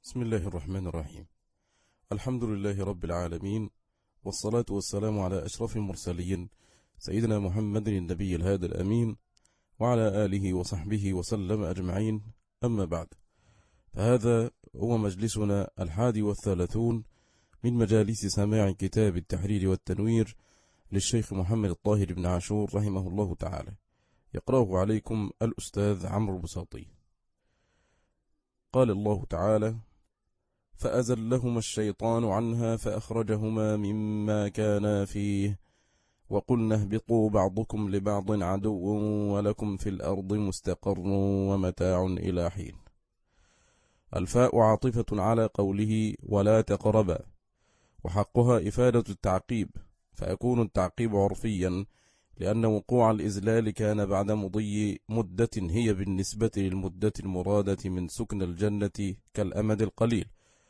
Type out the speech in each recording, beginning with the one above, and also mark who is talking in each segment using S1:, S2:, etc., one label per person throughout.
S1: بسم الله الرحمن الرحيم. الحمد لله رب العالمين، والصلاة والسلام على أشرف المرسلين سيدنا محمد النبي الهادي الأمين وعلى آله وصحبه وسلم أجمعين، أما بعد، فهذا هو مجلسنا 31 من مجالس سماع كتاب التحرير والتنوير للشيخ محمد الطاهر بن عاشور رحمه الله تعالى، يقرأه عليكم الأستاذ عمرو البساطي. قال الله تعالى: فأزلهما الشيطان عنها فأخرجهما مما كانا فيه وقلنا اهبطوا بعضكم لبعض عدو ولكم في الأرض مستقر ومتاع إلى حين. الفاء عاطفة على قوله ولا تقربا، وحقها إفادة التعقيب، فيكون التعقيب عرفيا لأن وقوع الإزلال كان بعد مضي مدة هي بالنسبة للمدة المرادة من سكن الجنة كالأمد القليل،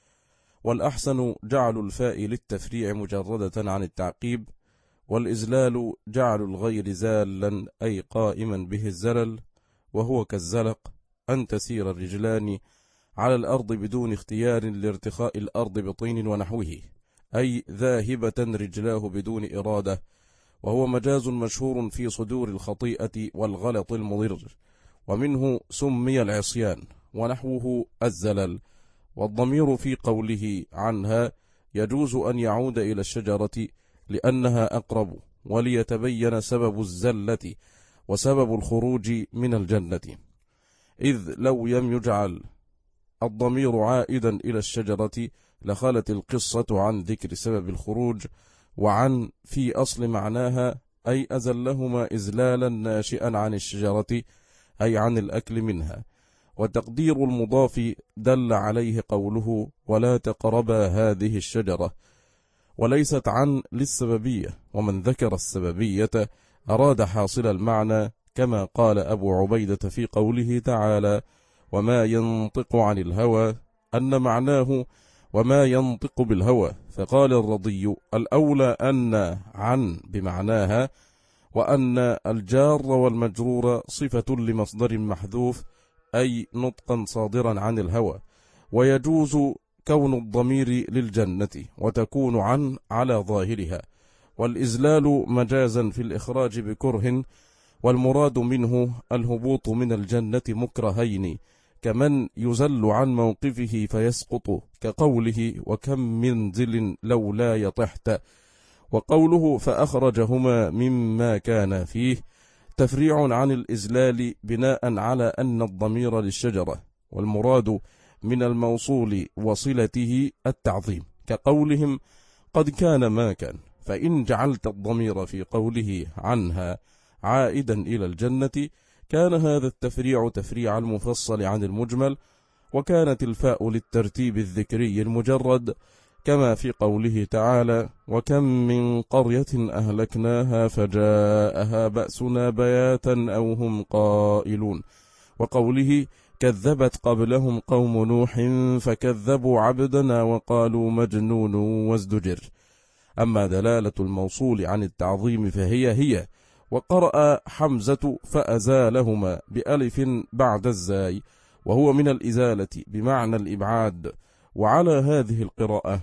S1: والأحسن جعل الفاء للتفريع مجردة عن التعقيب، والإزلال جعل الغير زالا أي قائما به الزلل، وهو كالزلق أن تسير الرجلان على الأرض بدون اختيار لارتخاء الأرض بطين ونحوه، أي ذاهبة رجلاه بدون إرادة، وهو مجاز مشهور في صدور الخطيئة والغلط المضر، ومنه سمي العصيان ونحوه الزلل. والضمير في قوله عنها يجوز أن يعود إلى الشجرة لأنها أقرب، وليتبين سبب الزلة وسبب الخروج من الجنة، إذ لو لم يجعل الضمير عائدا إلى الشجرة لخلت القصة عن ذكر سبب الخروج، وعن في أصل معناها أي أزلهما إزلالا ناشئا عن الشجرة أي عن الأكل منها، وتقدير المضاف دل عليه قوله ولا تقربا هذه الشجرة، وليست عن للسببية، ومن ذكر السببية أراد حاصل المعنى، كما قال أبو عبيدة في قوله تعالى وما ينطق عن الهوى، أن معناه وما ينطق بالهوى، فقال الرضي الأولى أن عن بمعناها، وأن الجار والمجرور صفة لمصدر محذوف أي نطقا صادرا عن الهوى، ويجوز كون الضمير للجنة وتكون عن على ظاهرها، والإزلال مجازا في الإخراج بكره، والمراد منه الهبوط من الجنة مكرهين، كمن يزل عن موقفه فيسقط، كقوله وكم منزل لولا يطحت. وقوله فأخرجهما مما كان فيه تفريع عن الإزلال بناء على أن الضمير للشجرة، والمراد من الموصول وصلته التعظيم، كقولهم قد كان ما كان، فإن جعلت الضمير في قوله عنها عائدا إلى الجنة كان هذا التفريع تفريع المفصل عن المجمل، وكانت الفاء للترتيب الذكري المجرد، كما في قوله تعالى وكم من قرية أهلكناها فجاءها بأسنا بياتا أو هم قائلون، وقوله كذبت قبلهم قوم نوح فكذبوا عبدنا وقالوا مجنون وازدجر. أما دلالة الموصول عن التعظيم فهي وقرأ حمزة فأزالهما بألف بعد الزاي، وهو من الإزالة بمعنى الإبعاد، وعلى هذه القراءة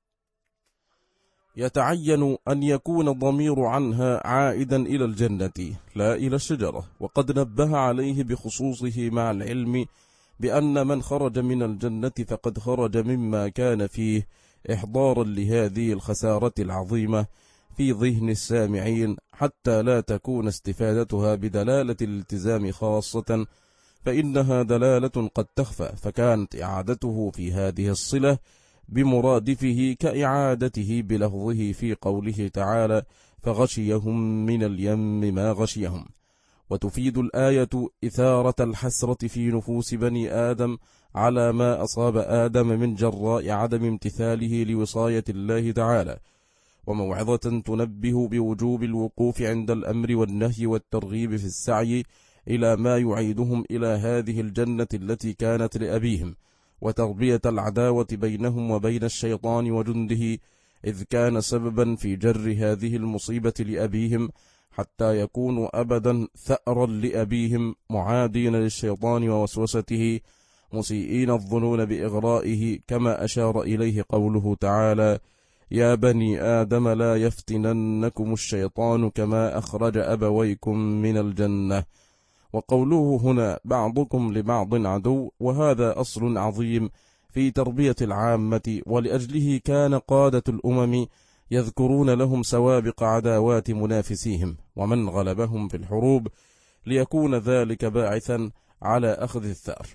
S1: يتعين أن يكون الضمير عنها عائدا إلى الجنة لا إلى الشجرة، وقد نبه عليه بخصوصه مع العلم بأن من خرج من الجنة فقد خرج مما كان فيه، إحضارا لهذه الخسارة العظيمة في ذهن السامعين، حتى لا تكون استفادتها بدلالة الالتزام خاصة، فإنها دلالة قد تخفى، فكانت إعادته في هذه الصلة بمرادفه كإعادته بلفظه في قوله تعالى فغشيهم من اليم ما غشيهم. وتفيد الآية إثارة الحسرة في نفوس بني آدم على ما أصاب آدم من جراء عدم امتثاله لوصاية الله تعالى، وموعظة تنبه بوجوب الوقوف عند الأمر والنهي والترغيب في السعي إلى ما يعيدهم إلى هذه الجنة التي كانت لأبيهم، وتربية العداوة بينهم وبين الشيطان وجنده، إذ كان سببا في جر هذه المصيبة لأبيهم، حتى يكونوا أبدا ثأرا لأبيهم معادين للشيطان ووسوسته، مسيئين الظنون بإغرائه، كما أشار إليه قوله تعالى: يا بني آدم لا يفتننكم الشيطان كما أخرج أبويكم من الجنة. وقوله هنا بعضكم لبعض عدو، وهذا أصل عظيم في تربية العامة، ولأجله كان قادة الأمم يذكرون لهم سوابق عداوات منافسيهم ومن غلبهم في الحروب، ليكون ذلك باعثا على أخذ الثأر.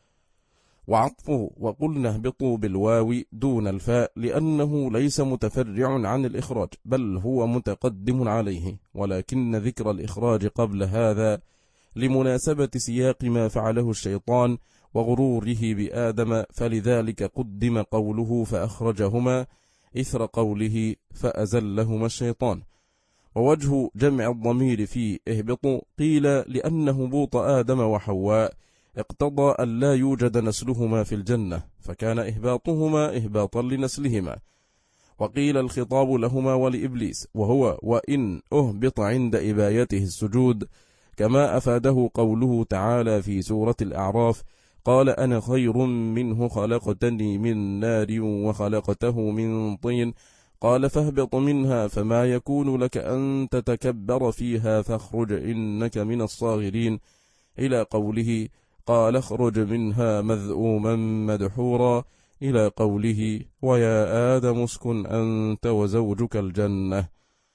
S1: وعطفه وقلنا اهبطوا بالواو دون الفاء، لأنه ليس متفرع عن الإخراج، بل هو متقدم عليه، ولكن ذكر الإخراج قبل هذا لمناسبة سياق ما فعله الشيطان وغروره بآدم، فلذلك قدم قوله فأخرجهما إثر قوله فأزلهما الشيطان. ووجه جمع الضمير في اهبطوا قيل لأن هبوط آدم وحواء اقتضى أن لا يوجد نسلهما في الجنة، فكان إهباطهما إهباطا لنسلهما. وقيل الخطاب لهما ولإبليس، وهو وإن أهبط عند إبايته السجود، كما أفاده قوله تعالى في سورة الأعراف: قال أنا خير منه خلقتني من نار وخلقته من طين قال فاهبط منها فما يكون لك أن تتكبر فيها فاخرج إنك من الصاغرين، إلى قوله قال اخرج منها مذءوما مدحورا، إلى قوله ويا آدم اسكن أنت وزوجك الجنة.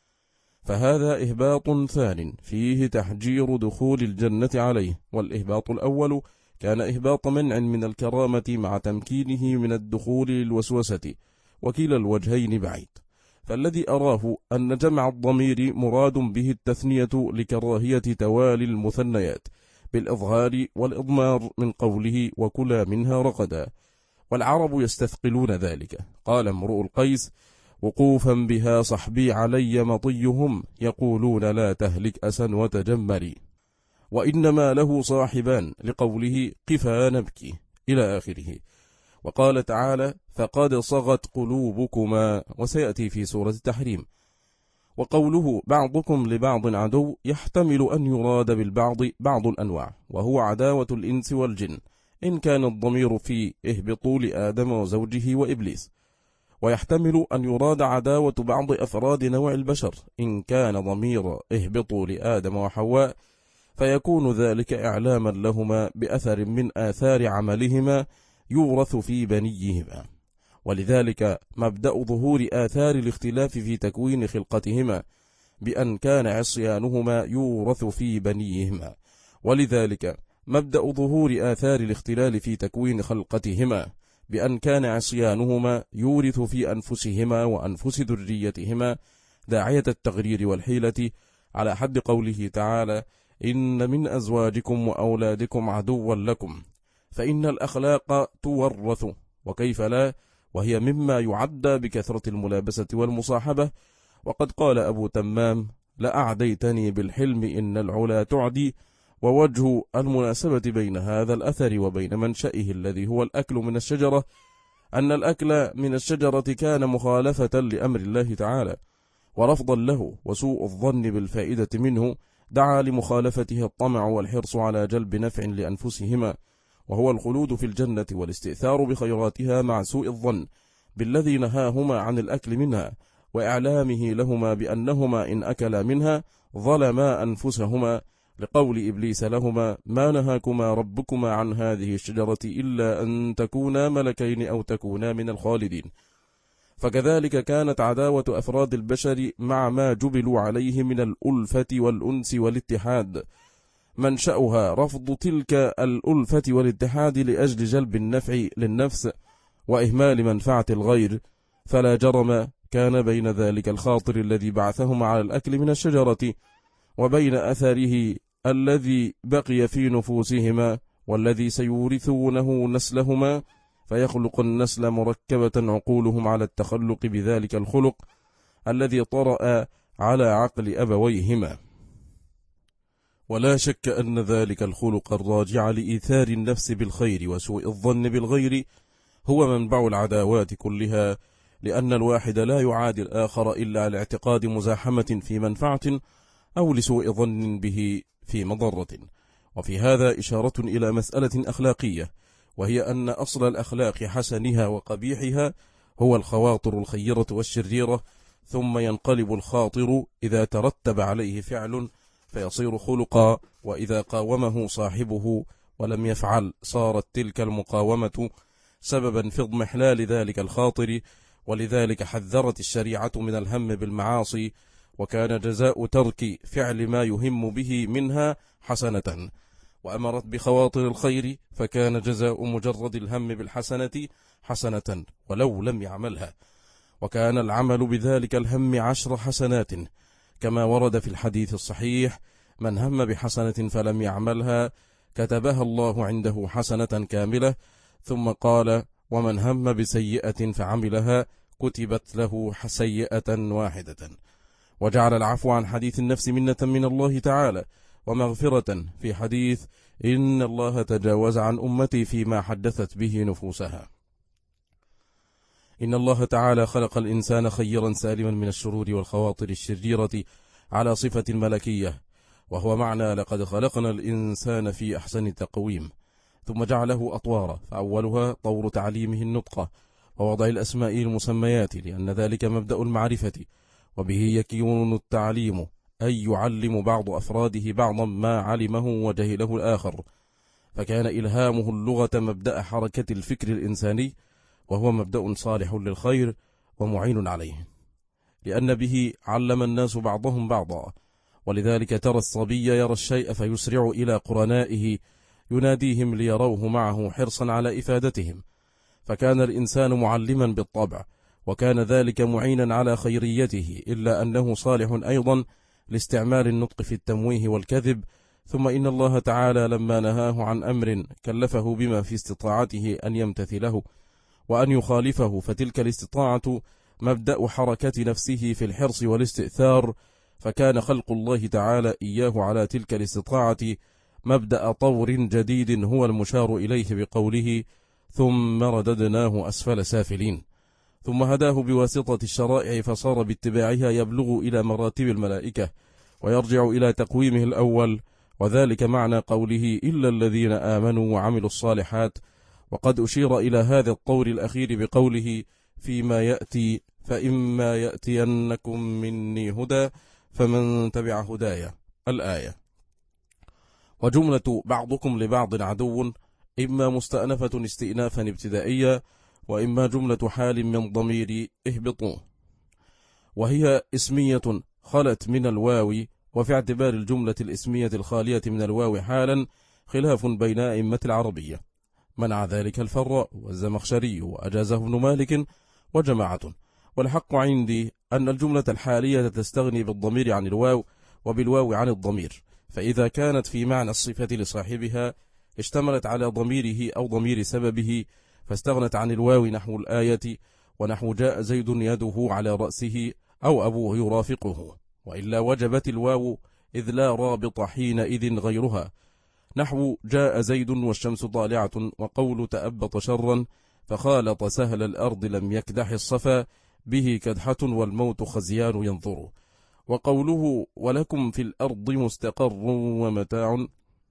S1: فهذا إهباط ثان فيه تحجير دخول الجنة عليه، والإهباط الأول كان إهباط منع من الكرامة مع تمكينه من الدخول للوسوسة، وكلا الوجهين بعيد. فالذي أراه أن جمع الضمير مراد به التثنية لكراهية توالي المثنيات بالإظهار والإضمار من قوله وكلا منها رغدا، والعرب يستثقلون ذلك. قال امرؤ القيس: وقوفا بها صحبي علي مطيهم، يقولون لا تهلك أسا وتجمري. وإنما له صاحبان، لقوله قفا نبكي إلى آخره. وقال تعالى فقد صغت قلوبكما، وسيأتي في سورة التحريم. وقوله بعضكم لبعض عدو يحتمل أن يراد بالبعض بعض الأنواع، وهو عداوة الإنس والجن، إن كان الضمير في اهبطوا لآدم وزوجه وإبليس، ويحتمل أن يراد عداوة بعض أفراد نوع البشر، إن كان ضمير اهبطوا لآدم وحواء، فيكون ذلك إعلاما لهما بأثر من آثار عملهما يورث في بنيهما. ولذلك مبدأ ظهور آثار الاختلاف في تكوين خلقتهما بأن كان عصيانهما يورث في بنيهما، ولذلك مبدأ ظهور آثار الاختلال في تكوين خلقتهما بأن كان عصيانهما يورث في أنفسهما وأنفس ذريتهما داعية التغرير والحيلة، على حد قوله تعالى إن من أزواجكم وأولادكم عدوا لكم، فإن الأخلاق تورث، وكيف لا، وهي مما يعدى بكثرة الملابسة والمصاحبة. وقد قال أبو تمام لأعديتني بالحلم إن العلا تعدي. ووجه المناسبة بين هذا الأثر وبين منشئه الذي هو الأكل من الشجرة أن الأكل من الشجرة كان مخالفة لأمر الله تعالى ورفضا له، وسوء الظن بالفائدة منه دعا لمخالفته الطمع والحرص على جلب نفع لأنفسهما، وهو الخلود في الجنة والاستئثار بخيراتها، مع سوء الظن بالذي نهاهما عن الأكل منها، وإعلامه لهما بأنهما إن أكلا منها ظلما أنفسهما، لقول إبليس لهما ما نهاكما ربكما عن هذه الشجرة إلا أن تكونا ملكين أو تكونا من الخالدين. فكذلك كانت عداوة أفراد البشر مع ما جبلوا عليه من الألفة والأنس والاتحاد منشأها رفض تلك الألفة والاتحاد لأجل جلب النفع للنفس وإهمال منفعة الغير، فلا جرم كان بين ذلك الخاطر الذي بعثهم على الأكل من الشجرة وبين أثره الذي بقي في نفوسهما والذي سيورثونه نسلهما، فيخلق النسل مركبة عقولهم على التخلق بذلك الخلق الذي طرأ على عقل أبويهما. ولا شك أن ذلك الخلق الراجع لإيثار النفس بالخير وسوء الظن بالغير هو منبع العداوات كلها، لأن الواحد لا يعادي الآخر إلا لاعتقاد مزاحمة في منفعة أو لسوء ظن به في مضرة. وفي هذا إشارة إلى مسألة أخلاقية، وهي أن أصل الأخلاق حسنها وقبيحها هو الخواطر الخيرة والشريرة، ثم ينقلب الخاطر إذا ترتب عليه فعل فيصير خلقا، وإذا قاومه صاحبه ولم يفعل صارت تلك المقاومة سببا في اضمحلال ذلك الخاطر. ولذلك حذرت الشريعة من الهم بالمعاصي، وكان جزاء ترك فعل ما يهم به منها حسنة، وأمرت بخواطر الخير فكان جزاء مجرد الهم بالحسنة حسنة ولو لم يعملها، وكان العمل بذلك الهم 10 حسنات، كما ورد في الحديث الصحيح: من هم بحسنة فلم يعملها كتبها الله عنده حسنة كاملة. ثم قال: ومن هم بسيئة فعملها كتبت له سيئة واحدة. وجعل العفو عن حديث النفس منة من الله تعالى ومغفرة في حديث: إن الله تجاوز عن أمتي فيما حدثت به نفوسها. إن الله تعالى خلق الإنسان خيرا سالما من الشرور والخواطر الشريرة على صفة ملكية، وهو معنى لقد خلقنا الإنسان في أحسن تقويم. ثم جعله أطوارا، فأولها طور تعليمه النطق ووضع الأسماء المسميات، لأن ذلك مبدأ المعرفة، وبه يكون التعليم، أي يعلم بعض أفراده بعضا ما علمه وجهله الآخر، فكان إلهامه اللغة مبدأ حركة الفكر الإنساني، وهو مبدأ صالح للخير ومعين عليه، لأن به علم الناس بعضهم بعضا. ولذلك ترى الصبي يرى الشيء فيسرع إلى قرنائه يناديهم ليروه معه حرصا على إفادتهم، فكان الإنسان معلما بالطبع، وكان ذلك معينا على خيريته، إلا أنه صالح أيضا لاستعمال النطق في التمويه والكذب. ثم إن الله تعالى لما نهاه عن أمر كلفه بما في استطاعته أن يمتثله وأن يخالفه، فتلك الاستطاعة مبدأ حركة نفسه في الحرص والاستئثار، فكان خلق الله تعالى إياه على تلك الاستطاعة مبدأ طور جديد هو المشار إليه بقوله: ثم رددناه أسفل سافلين. ثم هداه بواسطة الشرائع فصار باتباعها يبلغ إلى مراتب الملائكة ويرجع إلى تقويمه الأول، وذلك معنى قوله: إلا الذين آمنوا وعملوا الصالحات. وقد أشير إلى هذا الطور الأخير بقوله: فيما يأتي فإما يأتينكم مني هدى فمن تبع هدايا، الآية. وجملة بعضكم لبعض عدو إما مستأنفة استئنافا ابتدائيا، وإما جملة حال من ضمير اهبطوا، وهي اسمية خلت من الواو، وفي اعتبار الجملة الاسمية الخالية من الواو حالا خلاف بين أئمة العربية، منع ذلك الفراء والزمخشري وأجازه ابن مالك وجماعة. والحق عندي أن الجملة الحالية تستغني بالضمير عن الواو وبالواو عن الضمير، فإذا كانت في معنى الصفة لصاحبها اشتملت على ضميره أو ضمير سببه، فاستغنت عن الواو نحو الآية، ونحو جاء زيد يده على رأسه أو أبوه يرافقه، وإلا وجبت الواو إذ لا رابط حينئذ غيرها، نحو جاء زيد والشمس طالعة، وقول تأبط شرا فخالط سهل الأرض لم يكدح الصفا به كدحة والموت خزيان ينظر، وقوله ولكم في الأرض مستقر ومتاع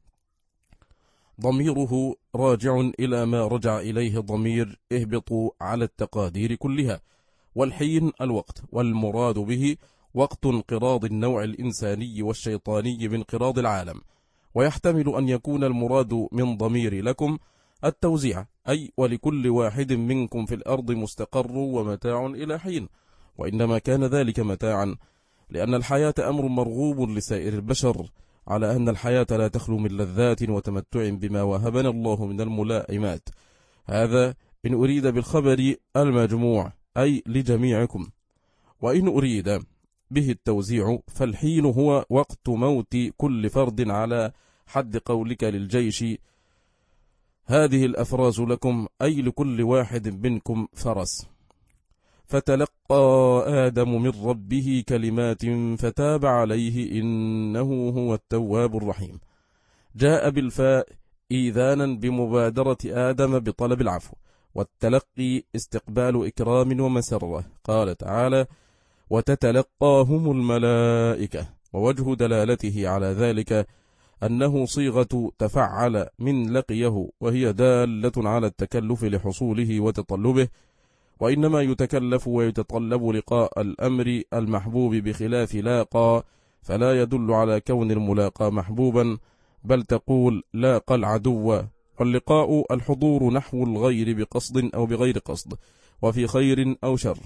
S1: ضميره راجع إلى ما رجع إليه ضمير اهبطوا على التقادير كلها، والحين الوقت، والمراد به وقت انقراض النوع الإنساني والشيطاني بانقراض العالم. ويحتمل أن يكون المراد من ضمير لكم التوزيع، أي ولكل واحد منكم في الأرض مستقر ومتاع إلى حين، وإنما كان ذلك متاعا لأن الحياة أمر مرغوب لسائر البشر، على أن الحياة لا تخلو من لذات وتمتع بما وهبنا الله من الملائمات. هذا إن أريد بالخبر المجموع أي لجميعكم، وإن أريد به التوزيع فالحين هو وقت موت كل فرد على حد قولك للجيش هذه الأفراس لكم، أي لكل واحد منكم فرس. فتلقى آدم من ربه كلمات فتاب عليه إنه هو التواب الرحيم. جاء بالفاء إيذانا بمبادرة آدم بطلب العفو، والتلقي استقبال إكرام ومسرة. قال تعالى وتتلقاهم الملائكة، ووجه دلالته على ذلك أنه صيغة تفعل من لقيه، وهي دالة على التكلف لحصوله وتطلبه، وإنما يتكلف ويتطلب لقاء الأمر المحبوب بخلاف لاقى، فلا يدل على كون الملاقى محبوبا، بل تقول لاقى العدو. واللقاء الحضور نحو الغير بقصد أو بغير قصد، وفي خير أو شر.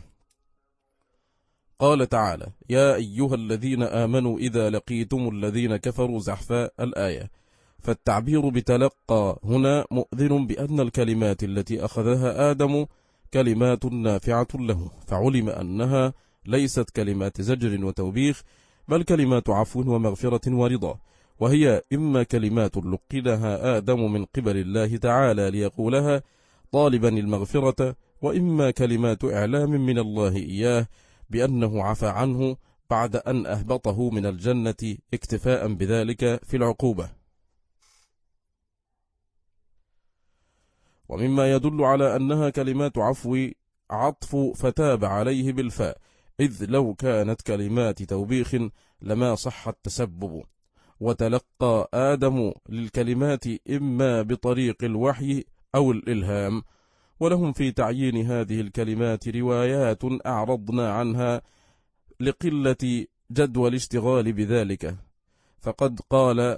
S1: قال تعالى: يا أيها الذين آمنوا إذا لقيتم الذين كفروا زحفا، الآية. فالتعبير بتلقى هنا مؤذن بأن الكلمات التي أخذها آدم كلمات نافعة له، فعلم أنها ليست كلمات زجر وتوبيخ، بل كلمات عفو ومغفرة ورضا، وهي إما كلمات لقنها آدم من قبل الله تعالى ليقولها طالبا المغفرة، وإما كلمات إعلام من الله إياه بأنه عفى عنه بعد أن أهبطه من الجنة اكتفاء بذلك في العقوبة. ومما يدل على أنها كلمات عطف فتاب عليه بالفاء، إذ لو كانت كلمات توبيخ لما صح التسبب. وتلقى آدم للكلمات إما بطريق الوحي أو الإلهام، ولهم في تعيين هذه الكلمات روايات أعرضنا عنها لقلة جدوى الاشتغال بذلك. فقد قال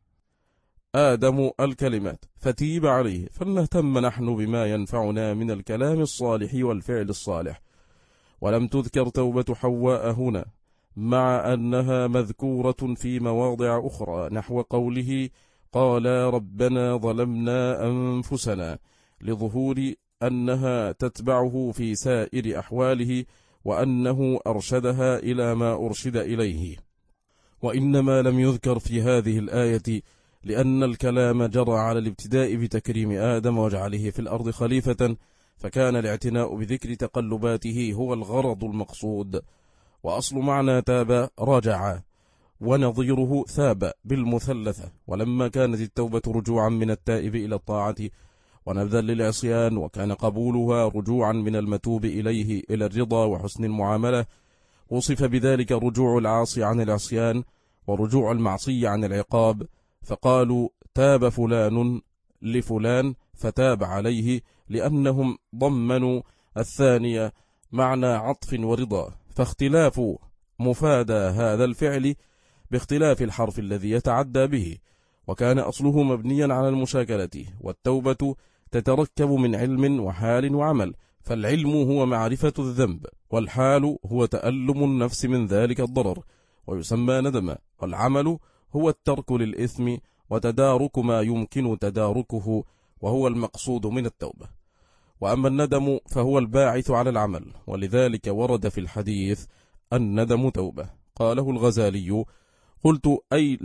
S1: آدم الكلمات فتيب عليه، فلنهتم نحن بما ينفعنا من الكلام الصالح والفعل الصالح. ولم تذكر توبة حواء هنا، مع أنها مذكورة في مواضع أخرى، نحو قوله قال ربنا ظلمنا أنفسنا، لظهور أنها تتبعه في سائر أحواله، وأنه أرشدها إلى ما أرشد إليه. وإنما لم يذكر في هذه الآية لأن الكلام جرى على الابتداء بتكريم آدم وجعله في الأرض خليفة، فكان الاعتناء بذكر تقلباته هو الغرض المقصود. وأصل معنى تاب رجع، ونظيره ثاب بالمثلثة. ولما كانت التوبة رجوعا من التائب إلى الطاعة ونبذا للعصيان، وكان قبولها رجوعا من المتوب إليه إلى الرضا وحسن المعاملة، وصف بذلك رجوع العاصي عن العصيان ورجوع المعصي عن العقاب، فقالوا تاب فلان لفلان فتاب عليه، لأنهم ضمنوا الثانية معنى عطف ورضا. فاختلاف مفادى هذا الفعل باختلاف الحرف الذي يتعدى به، وكان أصله مبنيا على المشاكلة. والتوبة تتركب من علم وحال وعمل، فالعلم هو معرفة الذنب، والحال هو تألم النفس من ذلك الضرر ويسمى ندما، والعمل هو الترك للإثم وتدارك ما يمكن تداركه، وهو المقصود من التوبة. وأما الندم فهو الباعث على العمل، ولذلك ورد في الحديث الندم توبة. قاله الغزالي: قلت أي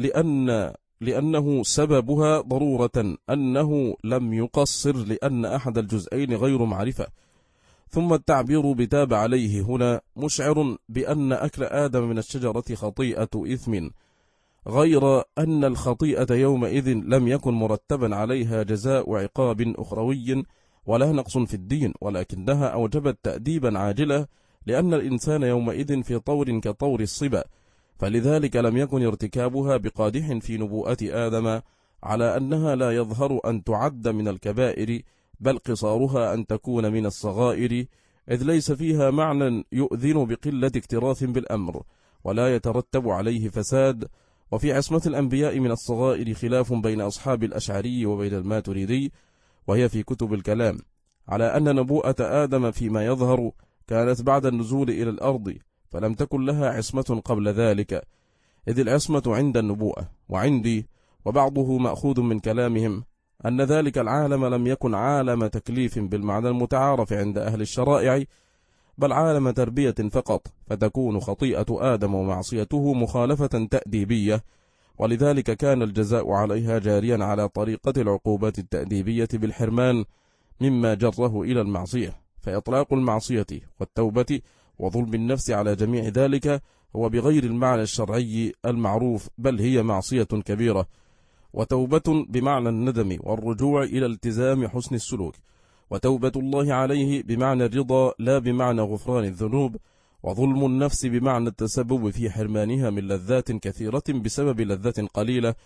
S1: لأنه سببها ضرورة أنه لم يقصر، لأن أحد الجزئين غير معرفة. ثم التعبير بتاب عليه هنا مشعر بأن أكل آدم من الشجرة خطيئة إثم، غير أن الخطيئة يومئذ لم يكن مرتبا عليها جزاء عقاب أخروي ولا نقص في الدين، ولكنها أوجبت تأديبا عاجلا، لأن الإنسان يومئذ في طور كطور الصبا، فلذلك لم يكن ارتكابها بقادح في نبوءة آدم على أنها لا يظهر أن تعد من الكبائر، بل قصارها أن تكون من الصغائر، إذ ليس فيها معنى يؤذن بقلة اكتراث بالأمر ولا يترتب عليه فساد. وفي عصمة الأنبياء من الصغائر خلاف بين أصحاب الأشعري وبين الماتريدي، وهي في كتب الكلام، على أن نبوءة آدم فيما يظهر كانت بعد النزول إلى الأرض، فلم تكن لها عصمة قبل ذلك، إذ العصمة عند النبوءة. وعندي وبعضه مأخوذ من كلامهم أن ذلك العالم لم يكن عالم تكليف بالمعنى المتعارف عند أهل الشرائع، بل عالم تربية فقط، فتكون خطيئة آدم ومعصيته مخالفة تأديبية، ولذلك كان الجزاء عليها جاريا على طريقة العقوبات التأديبية بالحرمان مما جره إلى المعصية. فإطلاق المعصية والتوبة وظلم النفس على جميع ذلك هو بغير المعنى الشرعي المعروف، بل هي معصية كبيرة. وتوبة بمعنى الندم والرجوع إلى التزام حسن السلوك، وتوبة الله عليه بمعنى الرضا لا بمعنى غفران الذنوب، وظلم النفس بمعنى التسبب في حرمانها من لذات كثيرة بسبب لذة قليلة،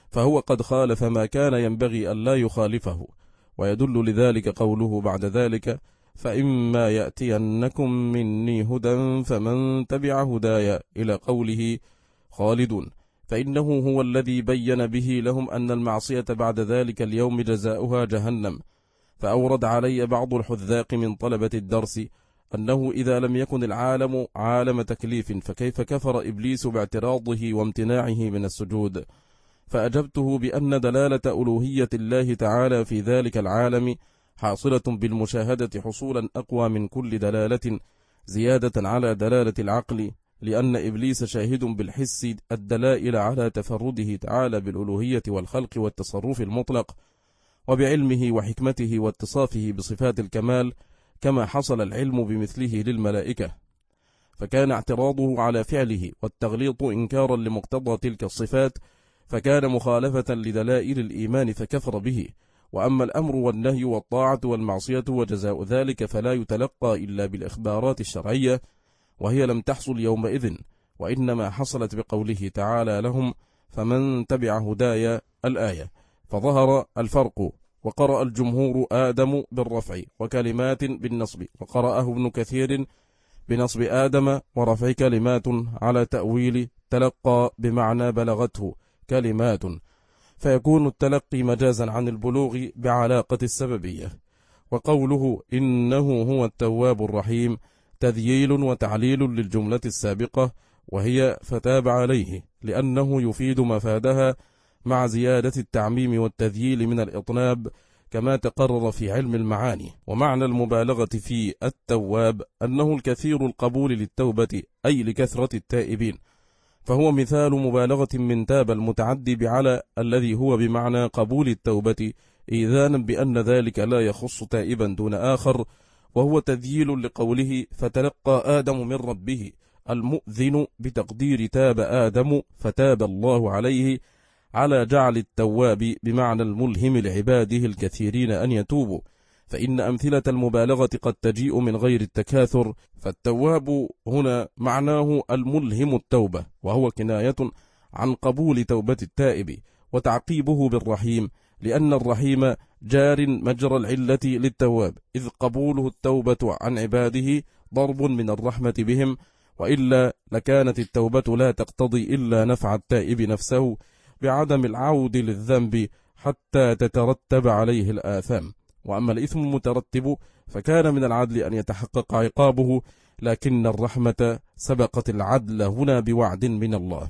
S1: فهو قد خالف ما كان ينبغي أن لا يخالفه. ويدل لذلك قوله بعد ذلك: فإما يأتينكم مني هدى فمن تبع هدايا، إلى قوله خالدون، فإنه هو الذي بين به لهم أن المعصية بعد ذلك اليوم جزاؤها جهنم. فأورد علي بعض الحذاق من طلبة الدرس أنه إذا لم يكن العالم عالم تكليف فكيف كفر إبليس باعتراضه وامتناعه من السجود؟ فأجبته بأن دلالة ألوهية الله تعالى في ذلك العالم حاصلة بالمشاهدة حصولا أقوى من كل دلالة، زيادة على دلالة العقل، لأن إبليس شاهد بالحس الدلائل على تفرده تعالى بالألوهية والخلق والتصرف المطلق، وبعلمه وحكمته واتصافه بصفات الكمال، كما حصل العلم بمثله للملائكة. فكان اعتراضه على فعله والتغليط إنكارا لمقتضى تلك الصفات، فكان مخالفة لدلائل الإيمان فكفر به. وأما الأمر والنهي والطاعة والمعصية وجزاء ذلك فلا يتلقى إلا بالإخبارات الشرعية، وهي لم تحصل يومئذ، وإنما حصلت بقوله تعالى لهم: فمن تبع هدايا، الآية. فظهر الفرق، وقرأ الجمهور آدم بالرفع وكلمات بالنصب، وقرأه ابن كثير بنصب آدم ورفع كلمات على تأويل تلقى بمعنى بلغته كلمات، فيكون التلقي مجازا عن البلوغ بعلاقة السببية. وقوله إنه هو التواب الرحيم تذييل وتعليل للجملة السابقة، وهي فتاب عليه، لأنه يفيد مفادها مع زيادة التعميم والتذييل من الإطناب، كما تقرر في علم المعاني. ومعنى المبالغة في التواب أنه الكثير القبول للتوبة، أي لكثرة التائبين، فهو مثال مبالغة من تاب المتعدي بعلى الذي هو بمعنى قبول التوبة، إيذانا بأن ذلك لا يخص تائبا دون آخر، وهو تذييل لقوله فتلقى آدم من ربه، المؤذن بتقدير تاب آدم فتاب الله عليه، على جعل التواب بمعنى الملهم لعباده الكثيرين أن يتوبوا، فإن أمثلة المبالغة قد تجيء من غير التكاثر. فالتواب هنا معناه الملهم التوبة، وهو كناية عن قبول توبة التائب، وتعقيبه بالرحيم، لأن الرحيم جار مجرى العلة للتواب، إذ قبوله التوبة عن عباده ضرب من الرحمة بهم، وإلا لكانت التوبة لا تقتضي إلا نفع التائب نفسه بعدم العود للذنب حتى تترتب عليه الآثام. وأما الإثم المترتب فكان من العدل أن يتحقق عقابه، لكن الرحمة سبقت العدل هنا بوعد من الله.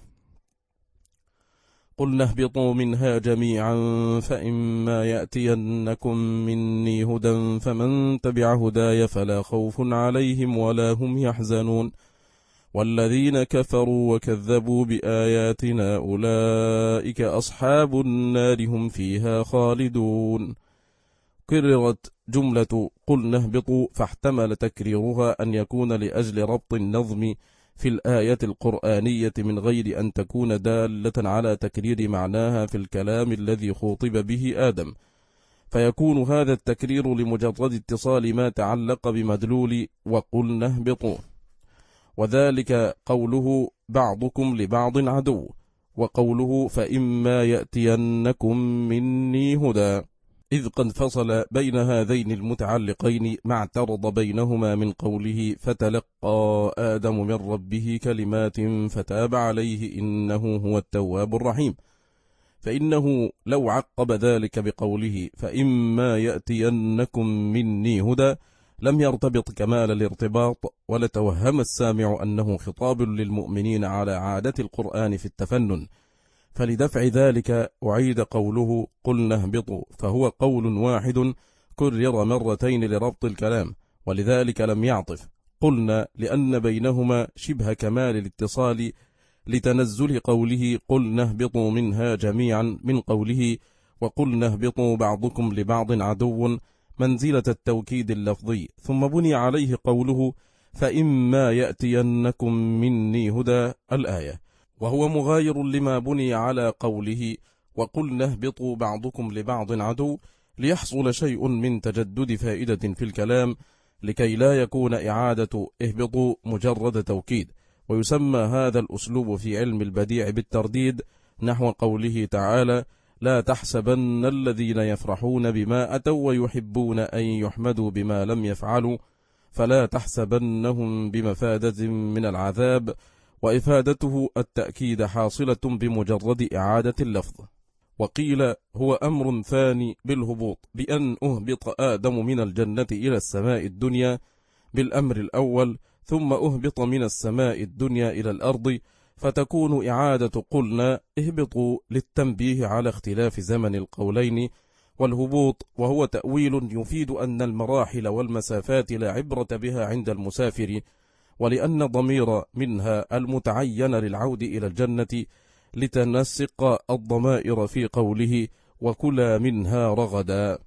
S1: قلنا اهبطوا منها جميعا فإما يأتينكم مني هدى فمن تبع هداي فلا خوف عليهم ولا هم يحزنون والذين كفروا وكذبوا بآياتنا أولئك أصحاب النار هم فيها خالدون. كررت جملة قلنا اهبطوا، فاحتمل تكريرها أن يكون لأجل ربط النظم في الآية القرآنية من غير أن تكون دالة على تكرير معناها في الكلام الذي خوطب به آدم، فيكون هذا التكرير لمجرد اتصال ما تعلق بمدلول وقلنا اهبطوا، وذلك قوله بعضكم لبعض عدو، وقوله فإما يأتينكم مني هدى، إذ قد فصل بين هذين المتعلقين ما اعترض بينهما من قوله فتلقى آدم من ربه كلمات فتاب عليه إنه هو التواب الرحيم، فإنه لو عقب ذلك بقوله فإما يأتينكم مني هدى لم يرتبط كمال الارتباط، ولتوهم السامع أنه خطاب للمؤمنين على عادة القرآن في التفنن، فلدفع ذلك أعيد قوله قلنا اهبطوا، فهو قول واحد كرر مرتين لربط الكلام، ولذلك لم يعطف قلنا لأن بينهما شبه كمال الاتصال، لتنزل قوله قلنا اهبطوا منها جميعا من قوله وقلنا اهبطوا بعضكم لبعض عدو منزلة التوكيد اللفظي، ثم بني عليه قوله فإما يأتينكم مني هدى الآية، وهو مغاير لما بني على قوله وقلنا اهبطوا بعضكم لبعض عدو، ليحصل شيء من تجدد فائدة في الكلام، لكي لا يكون إعادة اهبطوا مجرد توكيد. ويسمى هذا الأسلوب في علم البديع بالترديد، نحو قوله تعالى: لا تحسبن الذين يفرحون بما أتوا ويحبون أن يحمدوا بما لم يفعلوا فلا تحسبنهم بمفادة من العذاب، وإفادته التأكيد حاصلة بمجرد إعادة اللفظ. وقيل هو أمر ثاني بالهبوط، بأن أهبط آدم من الجنة إلى السماء الدنيا بالأمر الأول، ثم أهبط من السماء الدنيا إلى الأرض، فتكون إعادة قلنا اهبطوا للتنبيه على اختلاف زمن القولين. والهبوط وهو تأويل يفيد أن المراحل والمسافات لا عبرة بها عند المسافر، ولأن ضمير منها المتعين للعود إلى الجنة لتنسق الضمائر في قوله: وكلا منها رغدا،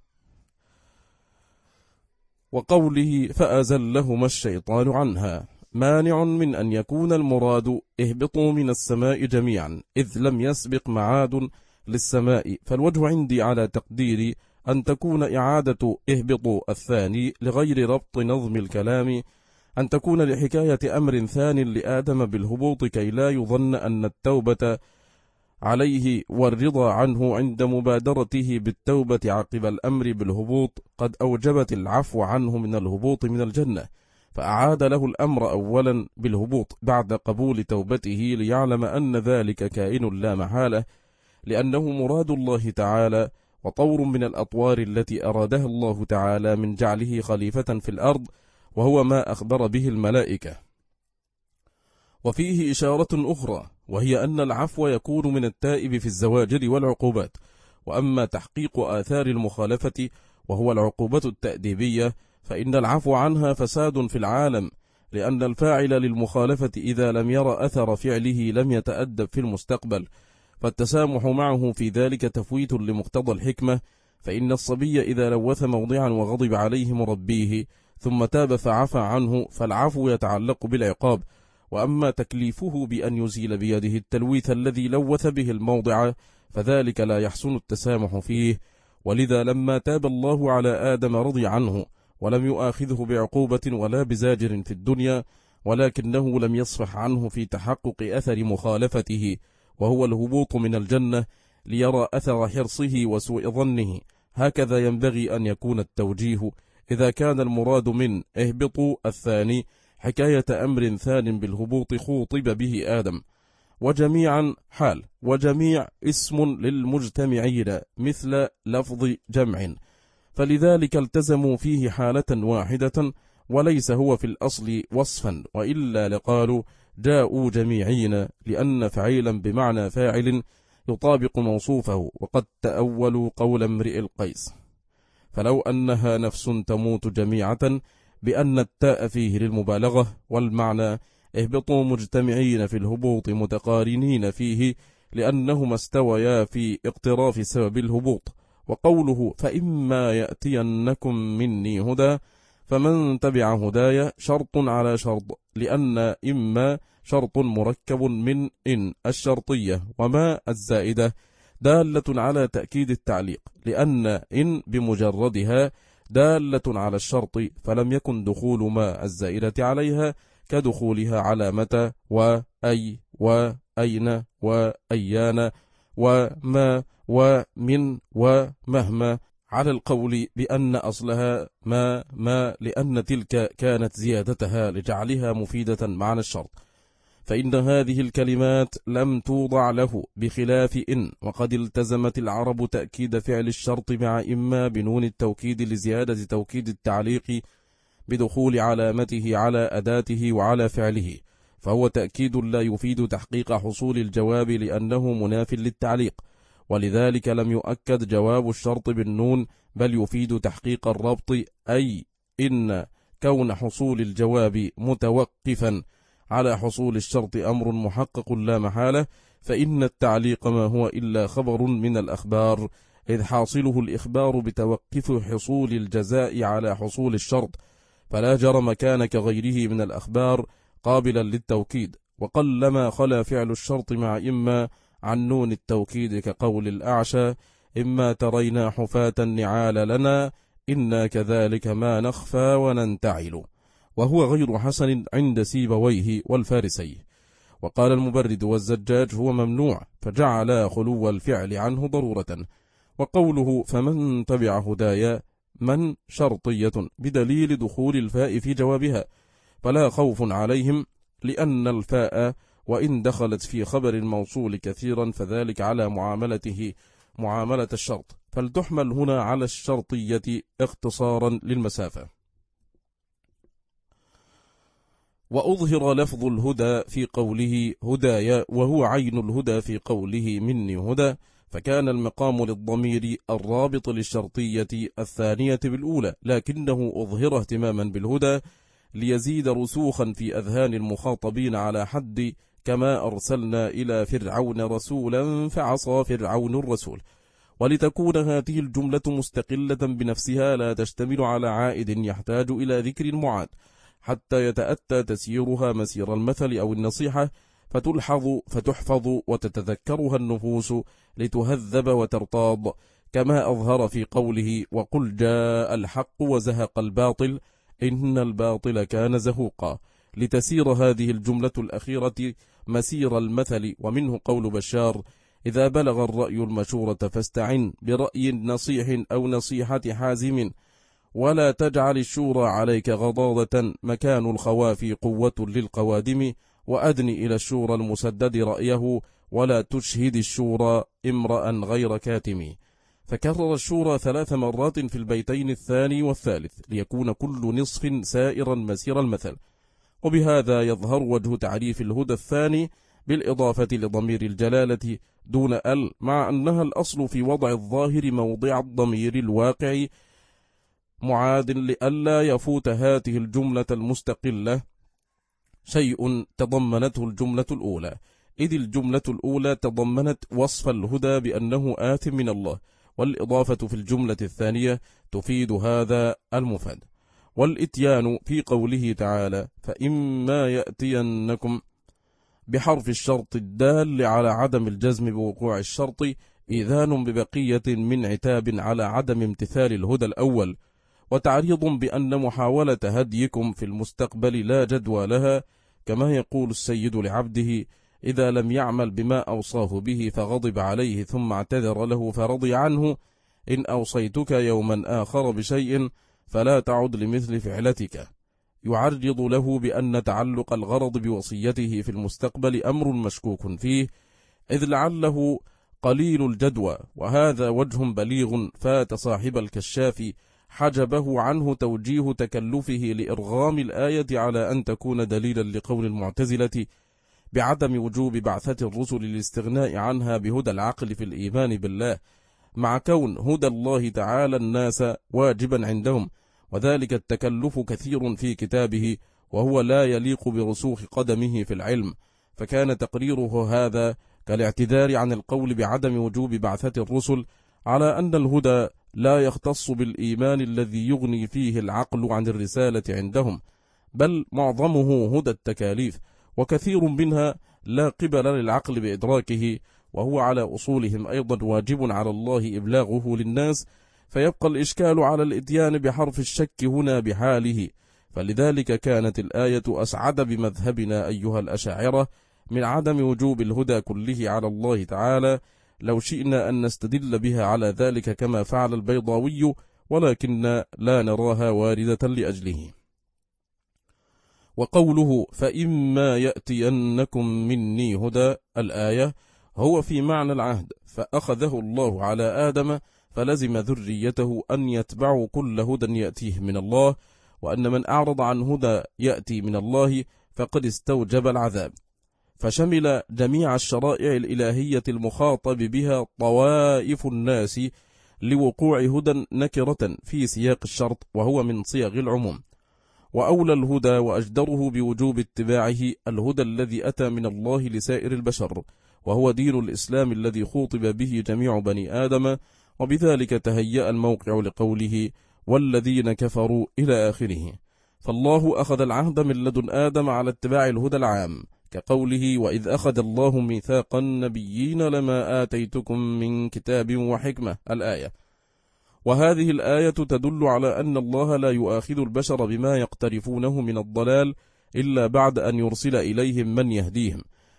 S1: وقوله: فأزلهما الشيطان عنها، مانع من أن يكون المراد اهبطوا من السماء جميعا، إذ لم يسبق معاد للسماء. فالوجه عندي على تقدير أن تكون إعادة اهبطوا الثاني لغير ربط نظم الكلام، أن تكون لحكاية أمر ثان لآدم بالهبوط، كي لا يظن أن التوبة عليه والرضا عنه عند مبادرته بالتوبة عقب الأمر بالهبوط قد أوجبت العفو عنه من الهبوط من الجنة، فأعاد له الأمر أولا بالهبوط بعد قبول توبته، ليعلم أن ذلك كائن لا محالة، لأنه مراد الله تعالى وطور من الأطوار التي أرادها الله تعالى من جعله خليفة في الأرض، وهو ما أخبر به الملائكة. وفيه إشارة أخرى، وهي أن العفو يكون من التائب في الزواجر والعقوبات. وأما تحقيق آثار المخالفة وهو العقوبة التأديبية، فإن العفو عنها فساد في العالم، لأن الفاعل للمخالفة إذا لم ير أثر فعله لم يتأدب في المستقبل، فالتسامح معه في ذلك تفويت لمقتضى الحكمة. فإن الصبي إذا لوث موضعا وغضب عليه مربيه ثم تاب فعفى عنه، فالعفو يتعلق بالعقاب. وأما تكليفه بأن يزيل بيده التلويث الذي لوث به الموضع فذلك لا يحسن التسامح فيه. ولذا لما تاب الله على آدم رضي عنه، ولم يؤاخذه بعقوبة ولا بزاجر في الدنيا، ولكنه لم يصفح عنه في تحقق أثر مخالفته وهو الهبوط من الجنة، ليرى أثر حرصه وسوء ظنه. هكذا ينبغي أن يكون التوجيه إذا كان المراد من اهبطوا الثاني حكاية أمر ثان بالهبوط خوطب به آدم. وجميعا حال، وجميع اسم للمجتمعين مثل لفظ جمع، فلذلك التزموا فيه حالة واحدة، وليس هو في الأصل وصفا، وإلا لقالوا جاءوا جميعين، لأن فعيلا بمعنى فاعل يطابق موصوفه، وقد تأولوا قول امرئ القيس: فلو أنها نفس تموت جميعة، بأن التاء فيه للمبالغة، والمعنى اهبطوا مجتمعين في الهبوط متقارنين فيه، لأنهما استويا في اقتراف سبب الهبوط. وقوله فإما يأتينكم مني هدى، فمن تبع هدايا شرط على شرط، لأن إما شرط مركب من إن الشرطية وما الزائدة دالة على تأكيد التعليق، لأن إن بمجردها دالة على الشرط، فلم يكن دخول ما الزائدة عليها كدخولها على متى وأي وأين وأيان وما ومن ومهما، على القول بأن أصلها ما لأن تلك كانت زيادتها لجعلها مفيدة معنى الشرط. فإن هذه الكلمات لم توضع له بخلاف إن، وقد التزمت العرب تأكيد فعل الشرط مع إما بنون التوكيد لزيادة توكيد التعليق بدخول علامته على أداته وعلى فعله، فهو تأكيد لا يفيد تحقيق حصول الجواب لأنه مناف للتعليق، ولذلك لم يؤكد جواب الشرط بالنون، بل يفيد تحقيق الربط، أي إن كون حصول الجواب متوقفا على حصول الشرط أمر محقق لا محالة، فإن التعليق ما هو إلا خبر من الأخبار، إذ حاصله الإخبار بتوقف حصول الجزاء على حصول الشرط، فلا جرم كان كغيره من الأخبار قابلا للتوكيد. وقلما خلا فعل الشرط مع إما عن نون التوكيد، كقول الأعشى إما ترينا حفاة النعال لنا إنا كذلك ما نخفى وننتعل، وهو غير حسن عند سيبويه والفارسي. وقال المبرد والزجاج هو ممنوع، فجعل خلو الفعل عنه ضرورة. وقوله فمن تبع هدايا من شرطية بدليل دخول الفاء في جوابها، فلا خوف عليهم، لأن الفاء وإن دخلت في خبر الموصول كثيرا فذلك على معاملته معاملة الشرط، فلتحمل هنا على الشرطية اختصارا للمسافة. وأظهر لفظ الهدى في قوله هدايا، وهو عين الهدى في قوله مني هدى، فكان المقام للضمير الرابط للشرطية الثانية بالأولى، لكنه أظهر اهتماما بالهدى ليزيد رسوخا في أذهان المخاطبين على حد كما أرسلنا إلى فرعون رسولا فعصى فرعون الرسول، ولتكون هذه الجملة مستقلة بنفسها لا تشتمل على عائد يحتاج إلى ذكر معاد، حتى يتأتى تسييرها مسير المثل أو النصيحة، فتحفظ وتتذكرها النفوس لتهذب وترتاض، كما أظهر في قوله وقل جاء الحق وزهق الباطل إن الباطل كان زهوقا، لتسير هذه الجملة الأخيرة مسير المثل. ومنه قول بشار إذا بلغ الرأي المشورة فاستعن برأي نصيح أو نصيحة حازم، ولا تجعل الشورى عليك غضاضة، مكان الخوافي قوة للقوادم، وأدن إلى الشورى المسدد رأيه، ولا تشهد الشورى امرأ غير كاتم. فكرر الشورى 3 مرات في البيتين الثاني والثالث، ليكون كل نصف سائرا مسير المثل. وبهذا يظهر وجه تعريف الهدى الثاني بالإضافة لضمير الجلالة دون ال، مع أنها الأصل في وضع الظاهر موضع الضمير الواقع، معاد لئلا يفوت هذه الجملة المستقلة شيء تضمنته الجملة الأولى، إذ الجملة الأولى تضمنت وصف الهدى بأنه آت من الله، والإضافة في الجملة الثانية تفيد هذا المفاد. والإتيان في قوله تعالى فإما يأتينكم بحرف الشرط الدال على عدم الجزم بوقوع الشرط، إذان ببقية من عتاب على عدم امتثال الهدى الأول، وتعريض بأن محاولة هديكم في المستقبل لا جدوى لها، كما يقول السيد لعبده إذا لم يعمل بما أوصاه به فغضب عليه ثم اعتذر له فرضي عنه، إن أوصيتك يوما آخر بشيء فلا تعد لمثل فعلتك، يعرض له بأن تعلق الغرض بوصيته في المستقبل أمر مشكوك فيه، إذ لعله قليل الجدوى، وهذا وجه بليغ فات صاحب الكشاف حجبه عنه توجيه تكلفه لإرغام الآية على أن تكون دليلا لقول المعتزلة بعدم وجوب بعثة الرسل للاستغناء عنها بهدى العقل في الإيمان بالله، مع كون هدى الله تعالى الناس واجبا عندهم، وذلك التكلف كثير في كتابه، وهو لا يليق برسوخ قدمه في العلم، فكان تقريره هذا كالاعتذار عن القول بعدم وجوب بعثة الرسل، على أن الهدى لا يختص بالإيمان الذي يغني فيه العقل عن الرسالة عندهم، بل معظمه هدى التكاليف، وكثير منها لا قبل للعقل بإدراكه، وهو على أصولهم أيضا واجب على الله إبلاغه للناس، فيبقى الإشكال على الإتيان بحرف الشك هنا بحاله. فلذلك كانت الآية أسعد بمذهبنا أيها الأشاعرة من عدم وجوب الهدى كله على الله تعالى، لو شئنا أن نستدل بها على ذلك كما فعل البيضاوي، ولكن لا نراها واردة لأجله. وقوله فإما يأتينكم مني هدى الآية هو في معنى العهد، فأخذه الله على آدم فلزم ذريته أن يتبعوا كل هدى يأتيه من الله، وأن من أعرض عن هدى يأتي من الله فقد استوجب العذاب، فشمل جميع الشرائع الإلهية المخاطب بها طوائف الناس لوقوع هدى نكرة في سياق الشرط، وهو من صيغ العموم. وأولى الهدى وأجدره بوجوب اتباعه الهدى الذي أتى من الله لسائر البشر، وهو دين الإسلام الذي خوطب به جميع بني آدم، وبذلك تهيأ الموقع لقوله والذين كفروا إلى آخره. فالله أخذ العهد من لدن آدم على اتباع الهدى العام، كقوله وإذ أخذ الله ميثاق النبيين لما آتيتكم من كتاب وحكمة الآية. وهذه الآية تدل على أن الله لا يؤاخذ البشر بما يقترفونه من الضلال إلا بعد أن يرسل إليهم من يهديهم،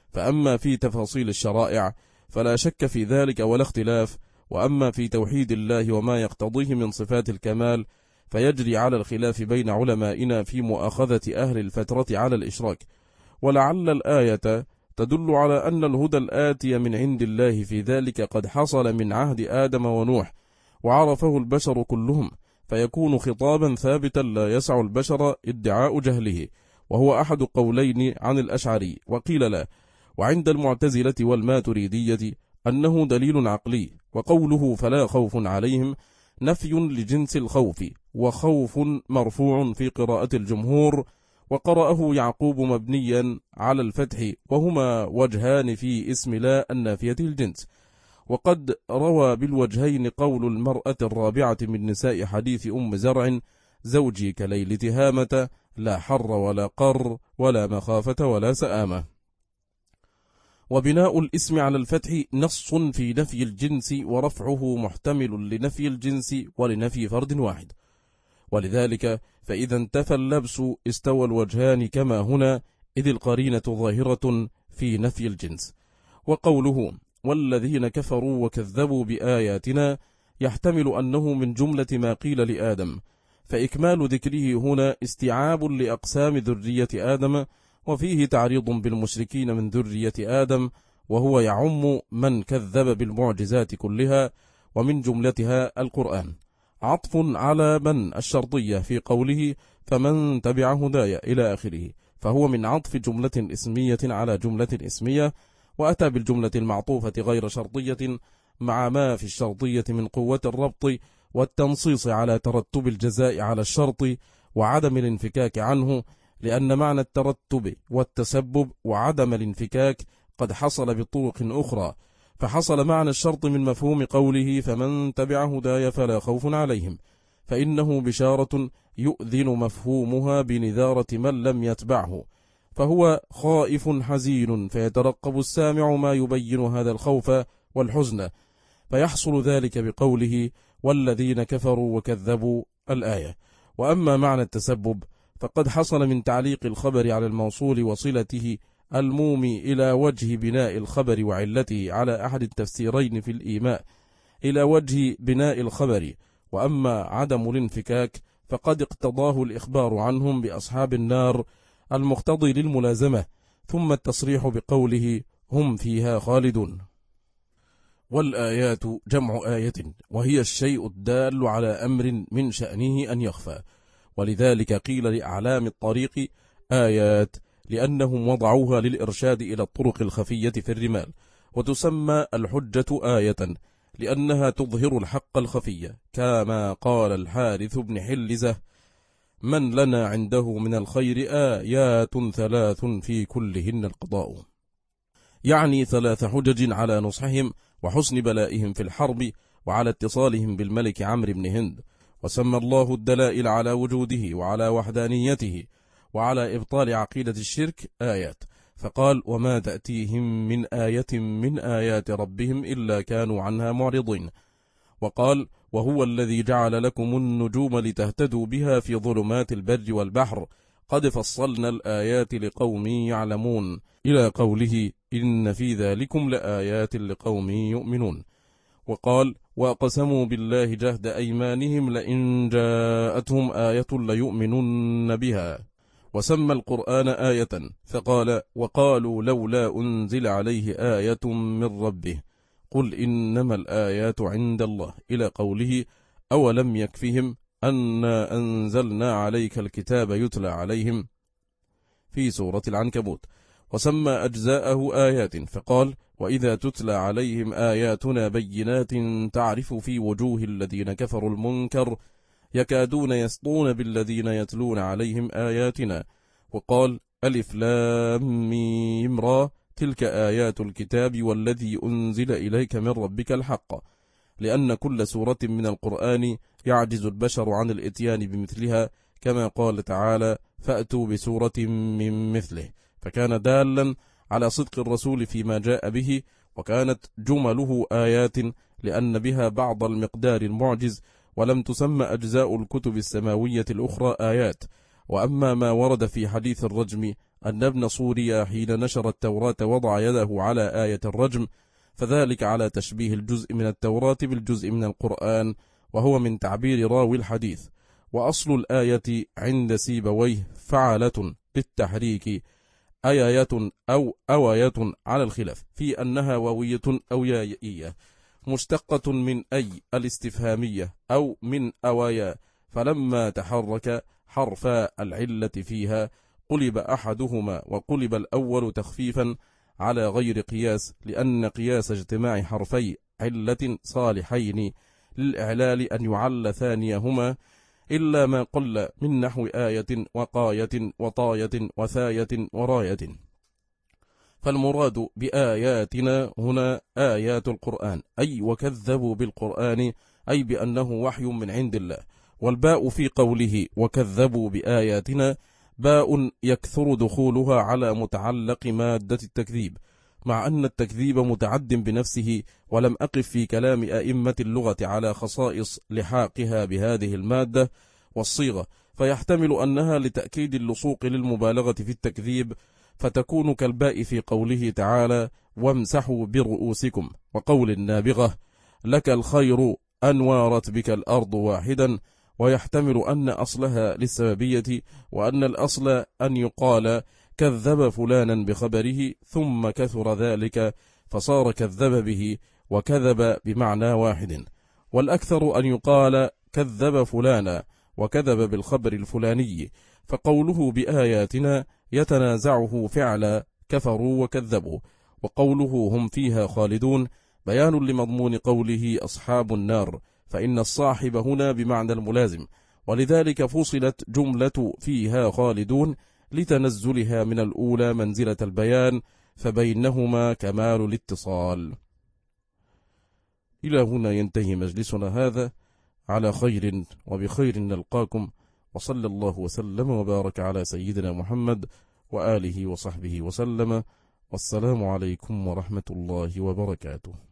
S1: فأما في تفاصيل الشرائع فلا شك في ذلك ولا اختلاف، وأما في توحيد الله وما يقتضيه من صفات الكمال فيجري على الخلاف بين علمائنا في مؤاخذة أهل الفترة على الإشراك. ولعل الآية تدل على أن الهدى الآتي من عند الله في ذلك قد حصل من عهد آدم ونوح، وعرفه البشر كلهم، فيكون خطابا ثابتا لا يسع البشر ادعاء جهله، وهو أحد قولين عن الأشعري وقيل لا. وعند المعتزلة والماتريدية أنه دليل عقلي، وقوله فلا خوف عليهم نفي لجنس الخوف، وخوف مرفوع في قراءة الجمهور، وقرأه يعقوب مبنيا على الفتح، وهما وجهان في اسم لا النافية الجنس. وقد روى بالوجهين قول المرأة الرابعة من نساء حديث أم زرع زوجي كليل تهامة لا حر ولا قر ولا مخافة ولا سآمة. وبناء الاسم على الفتح نص في نفي الجنس، ورفعه محتمل لنفي الجنس ولنفي فرد واحد، ولذلك فإذا انتفى اللبس استوى الوجهان كما هنا، إذ القرينة ظاهرة في نفي الجنس. وقوله والذين كفروا وكذبوا بآياتنا يحتمل أنه من جملة ما قيل لآدم، فإكمال ذكره هنا استيعاب لأقسام ذرية آدم، وفيه تعريض بالمشركين من ذرية آدم، وهو يعم من كذب بالمعجزات كلها، ومن جملتها القرآن. عطف على من الشرطية في قوله فمن تبع هدايا إلى آخره، فهو من عطف جملة اسمية على جملة اسمية، وأتى بالجملة المعطوفة غير شرطية مع ما في الشرطية من قوة الربط والتنصيص على ترتب الجزاء على الشرط وعدم الانفكاك عنه، لأن معنى الترتب والتسبب وعدم الانفكاك قد حصل بطرق أخرى، فحصل معنى الشرط من مفهوم قوله فمن تبع هدايا فلا خوف عليهم، فإنه بشارة يؤذن مفهومها بنذارة من لم يتبعه، فهو خائف حزين، فيترقب السامع ما يبين هذا الخوف والحزن، فيحصل ذلك بقوله والذين كفروا وكذبوا الآية. وأما معنى التسبب فقد حصل من تعليق الخبر على الموصول وصلته المومي إلى وجه بناء الخبر وعلته على أحد التفسيرين في الإيماء إلى وجه بناء الخبر. وأما عدم الانفكاك فقد اقتضاه الإخبار عنهم بأصحاب النار المقتضي للملازمة، ثم التصريح بقوله هم فيها خالدون. والآيات جمع آية، وهي الشيء الدال على أمر من شأنه أن يخفى، ولذلك قيل لأعلام الطريق آيات، لأنهم وضعوها للإرشاد إلى الطرق الخفية في الرمال. وتسمى الحجة آية لأنها تظهر الحق الخفي، كما قال الحارث بن حلزة من لنا عنده من الخير آيات 3 في كلهن القضاء، يعني 3 حجج على نصحهم وحسن بلائهم في الحرب وعلى اتصالهم بالملك عمرو بن هند. وسمى الله الدلائل على وجوده وعلى وحدانيته وعلى إبطال عقيدة الشرك آيات، فقال وما تأتيهم من آية من آيات ربهم إلا كانوا عنها معرضين. وقال وهو الذي جعل لكم النجوم لتهتدوا بها في ظلمات البر والبحر قد فصلنا الآيات لقوم يعلمون، إلى قوله إن في ذلكم لآيات لقوم يؤمنون. وقال وأقسموا بالله جهد أيمانهم لئن جاءتهم آية ليؤمنن بها. وسمى القرآن آية فقال وقالوا لولا أنزل عليه آية من ربه قل إنما الآيات عند الله، إلى قوله أولم يكفهم أنا أنزلنا عليك الكتاب يتلى عليهم في سورة العنكبوت. وسمى أجزاءه آيات فقال وإذا تتلى عليهم آياتنا بينات تعرف في وجوه الذين كفروا المنكر يكادون يسطون بالذين يتلون عليهم آياتنا. وقال ألف لام ميم را تلك آيات الكتاب والذي أنزل إليك من ربك الحق، لأن كل سورة من القرآن يعجز البشر عن الإتيان بمثلها، كما قال تعالى فأتوا بسورة من مثله، فكان دالا على صدق الرسول فيما جاء به. وكانت جمله آيات لأن بها بعض المقدار المعجز، ولم تسمى أجزاء الكتب السماوية الأخرى آيات. وأما ما ورد في حديث الرجم أن ابن سوريا حين نشر التوراة وضع يده على آية الرجم، فذلك على تشبيه الجزء من التوراة بالجزء من القرآن، وهو من تعبير راوي الحديث. وأصل الآية عند سيبويه فعالة بالتحريك، أياية أو أواية على الخلاف في أنها واوية أو يائية، مشتقة من أي الاستفهامية أو من أوايا، فلما تحرك حرفا العلة فيها قلب أحدهما، وقلب الأول تخفيفا على غير قياس، لأن قياس اجتماع حرفي علة صالحين للإعلال أن يعل ثانيهما، إلا ما قل من نحو آية وقاية وطاية وثاية وراية. فالمراد بآياتنا هنا آيات القرآن، أي وكذبوا بالقرآن، أي بأنه وحي من عند الله. والباء في قوله وكذبوا بآياتنا باء يكثر دخولها على متعلق مادة التكذيب، مع أن التكذيب متعد بنفسه، ولم أقف في كلام أئمة اللغة على خصائص لحاقها بهذه المادة والصيغة، فيحتمل أنها لتأكيد اللصوق للمبالغة في التكذيب، فتكون كالباء في قوله تعالى وامسحوا برؤوسكم، وقول النابغة لك الخير أن وارت بك الأرض واحدا، ويحتمل أن أصلها للسببية، وأن الأصل أن يقال كذب فلانا بخبره ثم كثر ذلك فصار كذب به، وكذب بمعنى واحد. والأكثر أن يقال كذب فلانا وكذب بالخبر الفلاني، فقوله بآياتنا يتنازعه فعل كفروا وكذبوا، وقوله هم فيها خالدون بيان لمضمون قوله أصحاب النار، فإن الصاحب هنا بمعنى الملازم، ولذلك فصلت جملة فيها خالدون لتنزلها من الأولى منزلة البيان، فبينهما كمال الاتصال. إلى هنا ينتهي مجلسنا هذا على خير، وبخير نلقاكم، وصلى الله وسلم وبارك على سيدنا محمد وآله وصحبه وسلم، والسلام عليكم ورحمة الله وبركاته.